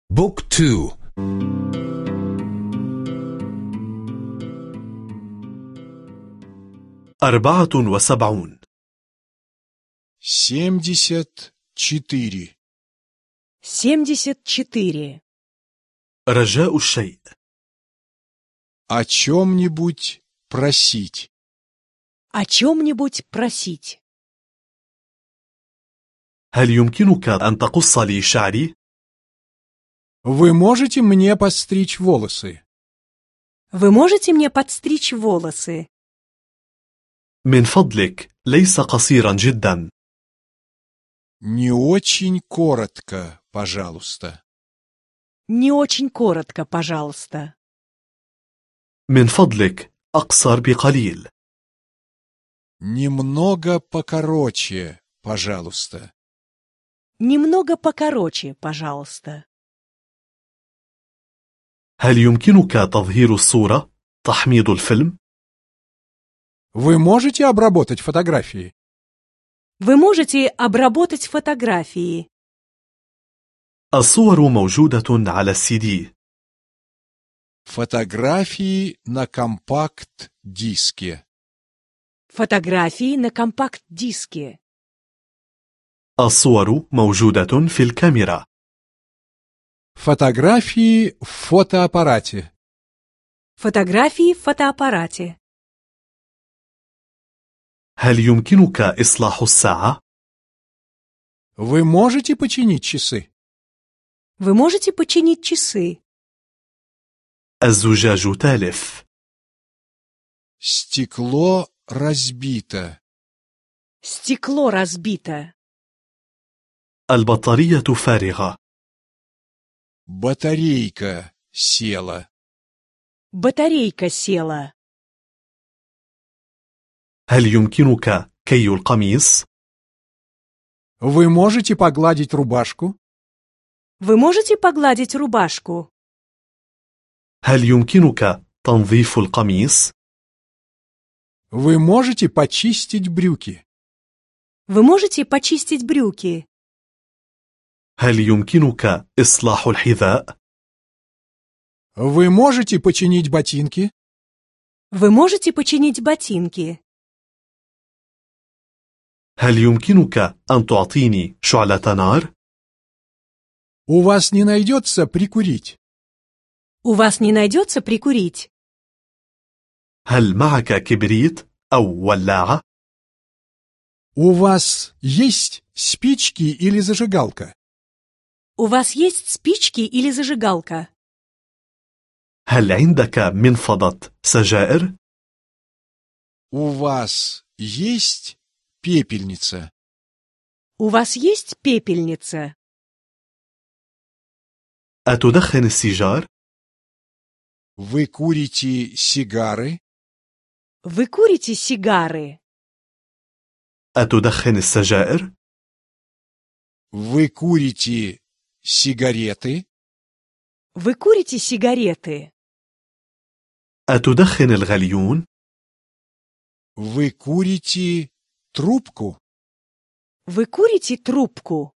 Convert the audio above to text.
بوك تو. 74. 74. 74. رجاء الشيء. О чем-нибудь просить. О чем-нибудь просить. هل يمكنك أن تقص لي شعري؟ Вы можете мне подстричь волосы? Вы можете мне подстричь волосы? من فضلك، ليس قصيرا جدا. Не очень коротко, пожалуйста. Не очень коротко, пожалуйста. من فضلك، أقصر بقليل. Немного покороче, пожалуйста. Немного покороче, пожалуйста. هل يمكنك تظهير الصورة؟ تحميض الفيلم؟ Вы можете обработать фотографии? Вы можете обработать фотографии. الصور موجودة على السي-دي. Фотографии на компакт-диске. Фотографии на компакт-диске. الصور موجودة في الكاميرا. Фотографии в фотоаппарате. Фотографии в фотоаппарате. هل يمكنك إصلاح الساعة؟ Вы можете починить часы? Вы можете починить часы? الزجاج تالف. Стекло разбито. Стекло разбито. البطارية فارغة. Батарейка села. Батарейка села. هل يمكنك كي القميص؟ Вы можете погладить рубашку? Вы можете погладить рубашку? هل يمكنك تنظيف القميص؟ Вы можете почистить брюки? Вы можете почистить брюки? هل يمكنك إصلاح الحذاء؟ Вы можете починить ботинки? Вы можете починить ботинки? هل يمكنك أن تعطيني شعلة نار؟ У вас не найдется прикурить? У вас не найдется прикурить? هل معك كبريت أو ولاعة؟ У вас есть спички или зажигалка? У вас есть спички или зажигалка? هل عندك منفضة سجائر؟ У вас есть пепельница? У вас есть пепельница? أتدخن السيجار؟ Вы курите сигары? Вы курите сигары? أتدخن السجائر؟ Вы курите сигареты? Вы курите сигареты? أتدخن الغليون؟ Вы курите трубку? Вы курите трубку?